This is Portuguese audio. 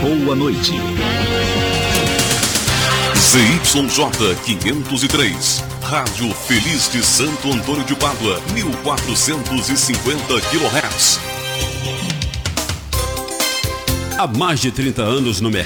boa noite. ZYJ 503, Rádio Feliz de Santo Antônio de Pádua, 1450 kHz. Há mais de 30 anos no mercado.